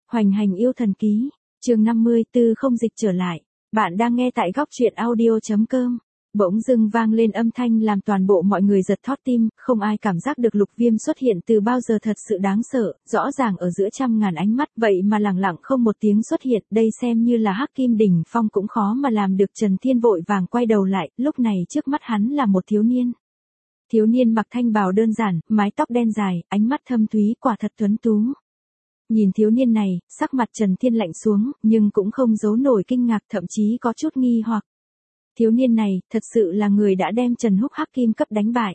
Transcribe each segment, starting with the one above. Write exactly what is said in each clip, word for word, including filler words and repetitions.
Hoành hành yêu thần ký, chương năm mươi tư không dịch trở lại. Bạn đang nghe tại góc truyện audio chấm com. Bỗng dưng vang lên âm thanh làm toàn bộ mọi người giật thót tim, không ai cảm giác được Lục Viêm xuất hiện từ bao giờ thật sự đáng sợ, rõ ràng ở giữa trăm ngàn ánh mắt vậy mà lẳng lặng không một tiếng xuất hiện, đây xem như là Hắc Kim Đỉnh Phong cũng khó mà làm được. Trần Thiên vội vàng quay đầu lại, lúc này trước mắt hắn là một thiếu niên. Thiếu niên mặc thanh bào đơn giản, mái tóc đen dài, ánh mắt thâm thúy quả thật tuấn tú. Nhìn thiếu niên này, sắc mặt Trần Thiên lạnh xuống, nhưng cũng không giấu nổi kinh ngạc, thậm chí có chút nghi hoặc. Thiếu niên này, thật sự là người đã đem Trần Húc Hắc Kim cấp đánh bại.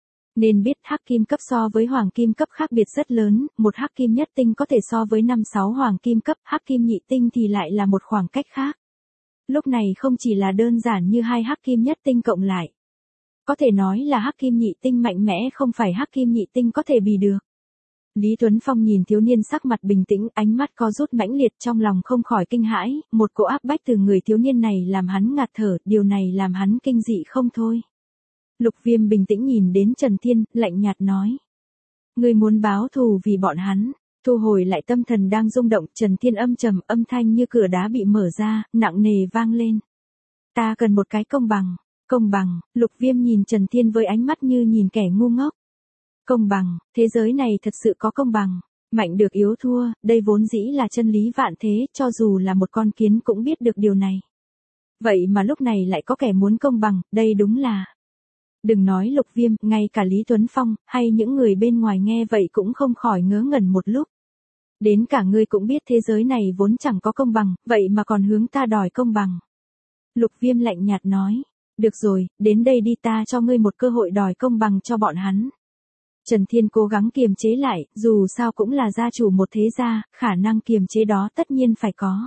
Nên biết Hắc Kim cấp so với Hoàng Kim cấp khác biệt rất lớn, một Hắc Kim nhất tinh có thể so với năm sáu Hoàng Kim cấp, Hắc Kim nhị tinh thì lại là một khoảng cách khác. Lúc này không chỉ là đơn giản như hai Hắc Kim nhất tinh cộng lại. Có thể nói là Hắc Kim nhị tinh mạnh mẽ không phải Hắc Kim nhị tinh có thể bì được. Lý Tuấn Phong nhìn thiếu niên sắc mặt bình tĩnh, ánh mắt co rút mãnh liệt, trong lòng không khỏi kinh hãi, một cỗ áp bách từ người thiếu niên này làm hắn ngạt thở, điều này làm hắn kinh dị không thôi. Lục Viêm bình tĩnh nhìn đến Trần Thiên, lạnh nhạt nói. Ngươi muốn báo thù vì bọn hắn, thu hồi lại tâm thần đang rung động, Trần Thiên âm trầm, âm thanh như cửa đá bị mở ra, nặng nề vang lên. Ta cần một cái công bằng, công bằng, Lục Viêm nhìn Trần Thiên với ánh mắt như nhìn kẻ ngu ngốc. Công bằng, thế giới này thật sự có công bằng, mạnh được yếu thua, đây vốn dĩ là chân lý vạn thế, cho dù là một con kiến cũng biết được điều này. Vậy mà lúc này lại có kẻ muốn công bằng, đây đúng là... Đừng nói Lục Viêm, ngay cả Lý Tuấn Phong, hay những người bên ngoài nghe vậy cũng không khỏi ngớ ngẩn một lúc. Đến cả ngươi cũng biết thế giới này vốn chẳng có công bằng, vậy mà còn hướng ta đòi công bằng. Lục Viêm lạnh nhạt nói, được rồi, đến đây đi, ta cho ngươi một cơ hội đòi công bằng cho bọn hắn. Trần Thiên cố gắng kiềm chế lại, dù sao cũng là gia chủ một thế gia, khả năng kiềm chế đó tất nhiên phải có.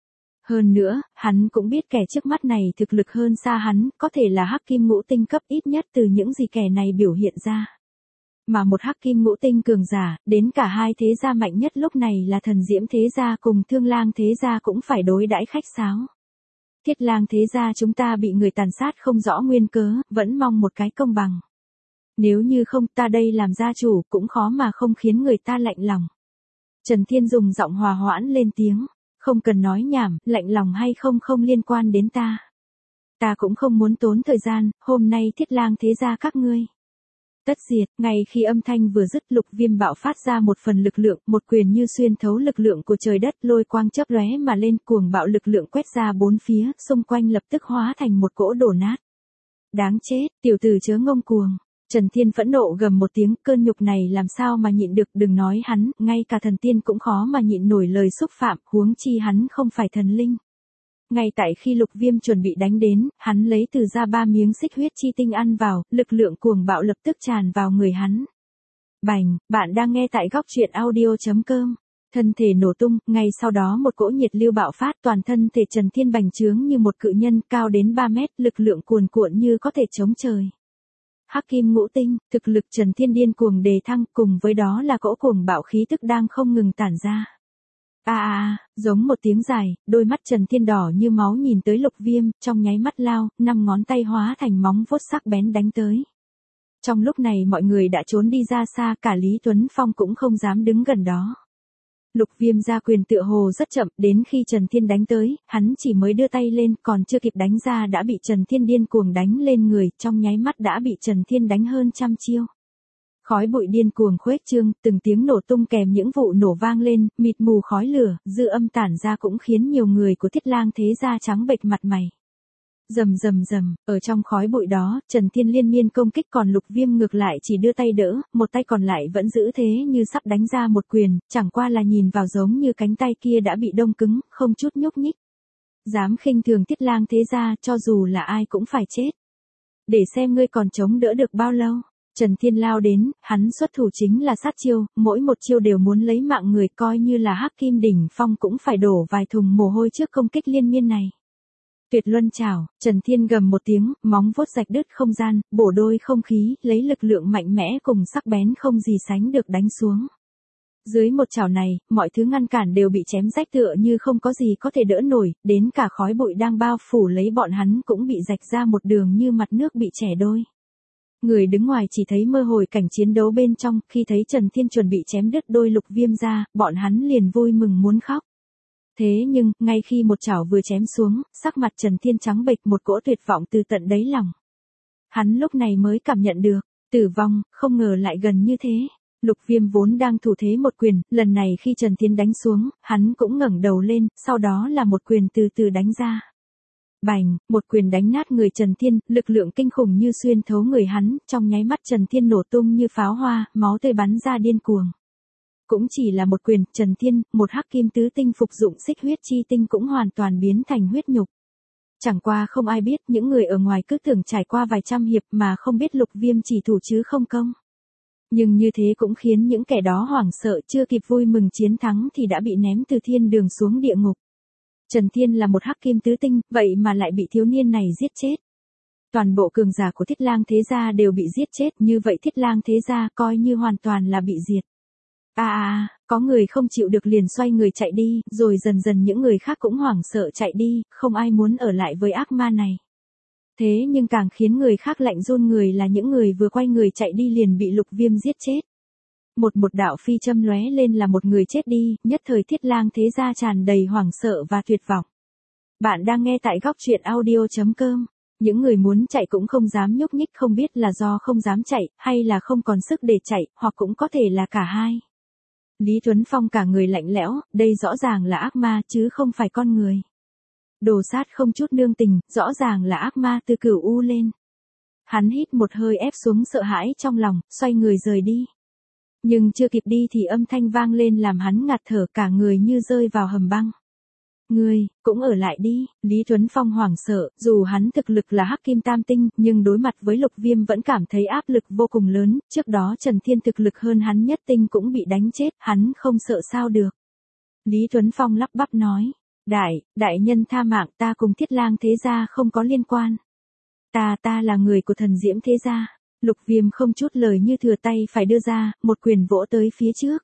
Hơn nữa, hắn cũng biết kẻ trước mắt này thực lực hơn xa hắn, có thể là Hắc Kim ngũ tinh cấp ít nhất từ những gì kẻ này biểu hiện ra. Mà một Hắc Kim ngũ tinh cường giả, đến cả hai thế gia mạnh nhất lúc này là Thần Diễm thế gia cùng Thương Lang thế gia cũng phải đối đãi khách sáo. Thiết Lang thế gia chúng ta bị người tàn sát không rõ nguyên cớ, vẫn mong một cái công bằng. Nếu như không, ta đây làm gia chủ cũng khó mà không khiến người ta lạnh lòng. Trần Thiên dùng giọng hòa hoãn lên tiếng, không cần nói nhảm, lạnh lòng hay không không liên quan đến ta. Ta cũng không muốn tốn thời gian, hôm nay Thiết Lang thế gia các ngươi. Tất diệt, ngay khi âm thanh vừa dứt, Lục Viêm bạo phát ra một phần lực lượng, một quyền như xuyên thấu lực lượng của trời đất, lôi quang chớp lóe mà lên, cuồng bạo lực lượng quét ra bốn phía, xung quanh lập tức hóa thành một cỗ đổ nát. Đáng chết, tiểu tử chớ ngông cuồng. Trần Thiên phẫn nộ gầm một tiếng, cơn nhục này làm sao mà nhịn được, đừng nói hắn, ngay cả thần tiên cũng khó mà nhịn nổi lời xúc phạm, huống chi hắn không phải thần linh. Ngay tại khi Lục Viêm chuẩn bị đánh đến, hắn lấy từ ra ba miếng xích huyết chi tinh ăn vào, lực lượng cuồng bạo lập tức tràn vào người hắn. Bành, bạn đang nghe tại góc truyện audio chấm com. Thân thể nổ tung, ngay sau đó một cỗ nhiệt lưu bạo phát, toàn thân thể Trần Thiên bành trướng như một cự nhân cao đến ba mét, lực lượng cuồn cuộn như có thể chống trời. Hắc Kim ngũ tinh, thực lực Trần Thiên điên cuồng đề thăng, cùng với đó là cỗ cuồng bạo khí tức đang không ngừng tản ra. A a a, giống một tiếng dài, đôi mắt Trần Thiên đỏ như máu nhìn tới Lục Viêm, trong nháy mắt lao, năm ngón tay hóa thành móng vuốt sắc bén đánh tới. Trong lúc này mọi người đã trốn đi ra xa, cả Lý Tuấn Phong cũng không dám đứng gần đó. Lục Viêm ra quyền tựa hồ rất chậm, đến khi Trần Thiên đánh tới, hắn chỉ mới đưa tay lên, còn chưa kịp đánh ra đã bị Trần Thiên điên cuồng đánh lên người, trong nháy mắt đã bị Trần Thiên đánh hơn trăm chiêu. Khói bụi điên cuồng khuếch trương, từng tiếng nổ tung kèm những vụ nổ vang lên, mịt mù khói lửa, dư âm tản ra cũng khiến nhiều người của Thiết Lang thế gia trắng bệch mặt mày. Rầm rầm rầm, ở trong khói bụi đó, Trần Thiên liên miên công kích, còn Lục Viêm ngược lại chỉ đưa tay đỡ, một tay còn lại vẫn giữ thế như sắp đánh ra một quyền, chẳng qua là nhìn vào giống như cánh tay kia đã bị đông cứng, không chút nhúc nhích. Dám khinh thường Thiết Lang thế gia, cho dù là ai cũng phải chết. Để xem ngươi còn chống đỡ được bao lâu. Trần Thiên lao đến, hắn xuất thủ chính là sát chiêu, mỗi một chiêu đều muốn lấy mạng người, coi như là Hắc Kim Đỉnh Phong cũng phải đổ vài thùng mồ hôi trước công kích liên miên này. Tuyệt luân chảo, Trần Thiên gầm một tiếng, móng vuốt rạch đứt không gian, bổ đôi không khí, lấy lực lượng mạnh mẽ cùng sắc bén không gì sánh được đánh xuống. Dưới một chảo này, mọi thứ ngăn cản đều bị chém rách tựa như không có gì có thể đỡ nổi, đến cả khói bụi đang bao phủ lấy bọn hắn cũng bị rạch ra một đường như mặt nước bị chẻ đôi. Người đứng ngoài chỉ thấy mơ hồ cảnh chiến đấu bên trong, khi thấy Trần Thiên chuẩn bị chém đứt đôi Lục Viêm ra, bọn hắn liền vui mừng muốn khóc. Thế nhưng, ngay khi một chảo vừa chém xuống, sắc mặt Trần Thiên trắng bệch, một cỗ tuyệt vọng từ tận đáy lòng. Hắn lúc này mới cảm nhận được, tử vong, không ngờ lại gần như thế. Lục Viêm vốn đang thủ thế một quyền, lần này khi Trần Thiên đánh xuống, hắn cũng ngẩng đầu lên, sau đó là một quyền từ từ đánh ra. Bành, một quyền đánh nát người Trần Thiên, lực lượng kinh khủng như xuyên thấu người hắn, trong nháy mắt Trần Thiên nổ tung như pháo hoa, máu tươi bắn ra điên cuồng. Cũng chỉ là một quyền, Trần Thiên, một hắc kim tứ tinh phục dụng xích huyết chi tinh cũng hoàn toàn biến thành huyết nhục. Chẳng qua không ai biết, những người ở ngoài cứ tưởng trải qua vài trăm hiệp mà không biết Lục Viêm chỉ thủ chứ không công. Nhưng như thế cũng khiến những kẻ đó hoảng sợ, chưa kịp vui mừng chiến thắng thì đã bị ném từ thiên đường xuống địa ngục. Trần Thiên là một hắc kim tứ tinh, vậy mà lại bị thiếu niên này giết chết. Toàn bộ cường giả của Thiết Lang thế gia đều bị giết chết, như vậy Thiết Lang thế gia coi như hoàn toàn là bị diệt. À à, có người không chịu được liền xoay người chạy đi, rồi dần dần những người khác cũng hoảng sợ chạy đi, không ai muốn ở lại với ác ma này. Thế nhưng càng khiến người khác lạnh run người là những người vừa quay người chạy đi liền bị Lục Viêm giết chết. Một một đạo phi châm lóe lên là một người chết đi, nhất thời Thiết Lang thế gia tràn đầy hoảng sợ và tuyệt vọng. Bạn đang nghe tại góc truyện audio chấm com. Những người muốn chạy cũng không dám nhúc nhích, không biết là do không dám chạy, hay là không còn sức để chạy, hoặc cũng có thể là cả hai. Lý Tuấn Phong cả người lạnh lẽo, đây rõ ràng là ác ma chứ không phải con người. Đồ sát không chút nương tình, rõ ràng là ác ma từ cửu u lên. Hắn hít một hơi ép xuống sợ hãi trong lòng, xoay người rời đi. Nhưng chưa kịp đi thì âm thanh vang lên làm hắn ngạt thở, cả người như rơi vào hầm băng. Ngươi, cũng ở lại đi, Lý Tuấn Phong hoảng sợ, dù hắn thực lực là hắc kim tam tinh, nhưng đối mặt với Lục Viêm vẫn cảm thấy áp lực vô cùng lớn, trước đó Trần Thiên thực lực hơn hắn nhất tinh cũng bị đánh chết, hắn không sợ sao được. Lý Tuấn Phong lắp bắp nói, đại, đại nhân tha mạng, ta cùng Thiết Lang thế gia không có liên quan. Ta ta là người của Thần Diễm thế gia. Lục Viêm không chút lời như thừa tay phải đưa ra, một quyền vỗ tới phía trước.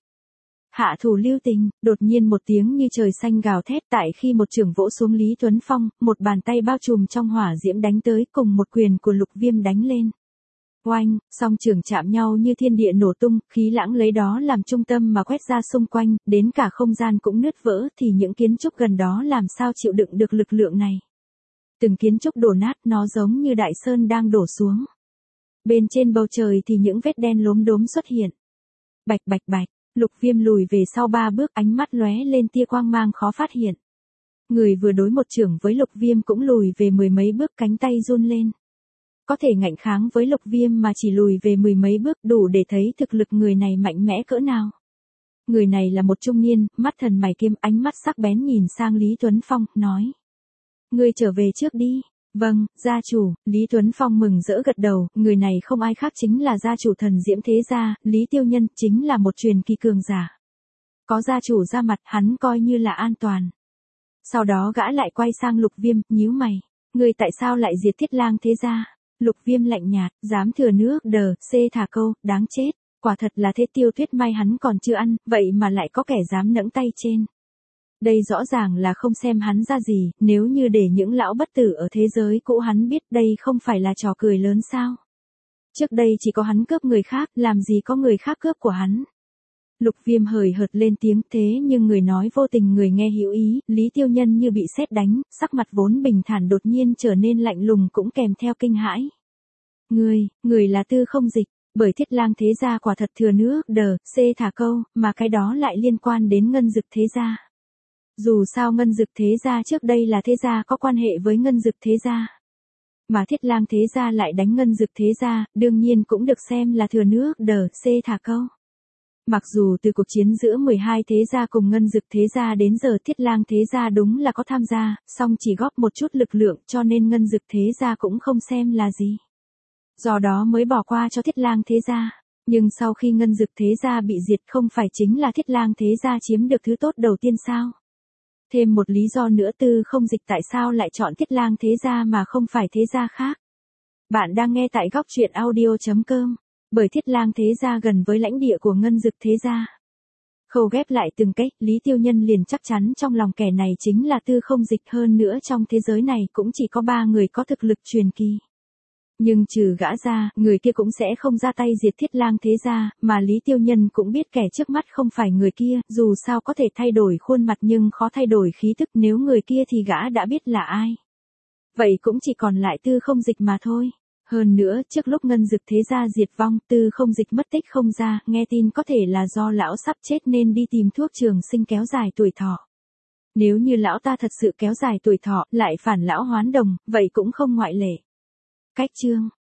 Hạ thủ lưu tình, đột nhiên một tiếng như trời xanh gào thét, tại khi một chưởng vỗ xuống Lý Tuấn Phong, một bàn tay bao trùm trong hỏa diễm đánh tới cùng một quyền của Lục Viêm đánh lên. Oanh, song chưởng chạm nhau như thiên địa nổ tung, khí lãng lấy đó làm trung tâm mà quét ra xung quanh, đến cả không gian cũng nứt vỡ, thì những kiến trúc gần đó làm sao chịu đựng được lực lượng này. Từng kiến trúc đổ nát, nó giống như đại sơn đang đổ xuống. Bên trên bầu trời thì những vết đen lốm đốm xuất hiện. Bạch bạch bạch, Lục Viêm lùi về sau ba bước, ánh mắt lóe lên tia quang mang khó phát hiện. Người vừa đối một chưởng với Lục Viêm cũng lùi về mười mấy bước, cánh tay run lên. Có thể ngạnh kháng với Lục Viêm mà chỉ lùi về mười mấy bước, đủ để thấy thực lực người này mạnh mẽ cỡ nào. Người này là một trung niên, mắt thần mày kiếm, ánh mắt sắc bén nhìn sang Lý Tuấn Phong, nói. Ngươi trở về trước đi. Vâng, gia chủ, Lý Tuấn Phong mừng rỡ gật đầu, người này không ai khác chính là gia chủ Thần Diễm thế gia, Lý Tiêu Nhân, chính là một truyền kỳ cường giả. Có gia chủ ra mặt, hắn coi như là an toàn. Sau đó gã lại quay sang Lục Viêm, nhíu mày, ngươi tại sao lại diệt Thiết Lang thế gia? Lục Viêm lạnh nhạt, dám thừa nước đờ, xê thả câu, đáng chết, quả thật là thế. Tiêu Tuyết may hắn còn chưa ăn, vậy mà lại có kẻ dám nẫng tay trên. Đây rõ ràng là không xem hắn ra gì, nếu như để những lão bất tử ở thế giới cũ hắn biết đây không phải là trò cười lớn sao. Trước đây chỉ có hắn cướp người khác, làm gì có người khác cướp của hắn. Lục Viêm hời hợt lên tiếng, thế nhưng người nói vô tình người nghe hiểu ý, Lý Tiêu Nhân như bị sét đánh, sắc mặt vốn bình thản đột nhiên trở nên lạnh lùng cũng kèm theo kinh hãi. Người, người là Tư Không Dịch, bởi Thiết Lang thế gia quả thật thừa nước đờ, xê thả câu, mà cái đó lại liên quan đến Ngân Dực thế gia. Dù sao Ngân Dực thế gia trước đây là thế gia có quan hệ với Ngân Dực thế gia. Mà Thiết Lang thế gia lại đánh Ngân Dực thế gia, đương nhiên cũng được xem là thừa nước đờ, xê thả câu. Mặc dù từ cuộc chiến giữa mười hai thế gia cùng Ngân Dực thế gia đến giờ Thiết Lang thế gia đúng là có tham gia, song chỉ góp một chút lực lượng cho nên Ngân Dực thế gia cũng không xem là gì. Do đó mới bỏ qua cho Thiết Lang thế gia. Nhưng sau khi Ngân Dực thế gia bị diệt không phải chính là Thiết Lang thế gia chiếm được thứ tốt đầu tiên sao? Thêm một lý do nữa Tư Không Dịch tại sao lại chọn Thiết Lang thế gia mà không phải thế gia khác. Bạn đang nghe tại góc truyện audio chấm com. Bởi Thiết Lang thế gia gần với lãnh địa của Ngân Dực thế gia. Khâu ghép lại từng cách, Lý Tiêu Nhân liền chắc chắn trong lòng kẻ này chính là Tư Không Dịch, hơn nữa trong thế giới này cũng chỉ có ba người có thực lực truyền kỳ. Nhưng trừ gã ra, người kia cũng sẽ không ra tay diệt Thiết Lang thế gia, mà Lý Tiêu Nhân cũng biết kẻ trước mắt không phải người kia, dù sao có thể thay đổi khuôn mặt nhưng khó thay đổi khí thức, nếu người kia thì gã đã biết là ai. Vậy cũng chỉ còn lại Tư Không Dịch mà thôi. Hơn nữa, trước lúc Ngân Dực thế gia diệt vong, Tư Không Dịch mất tích không ra, nghe tin có thể là do lão sắp chết nên đi tìm thuốc trường sinh kéo dài tuổi thọ. Nếu như lão ta thật sự kéo dài tuổi thọ, lại phản lão hoán đồng, vậy cũng không ngoại lệ. Cách chương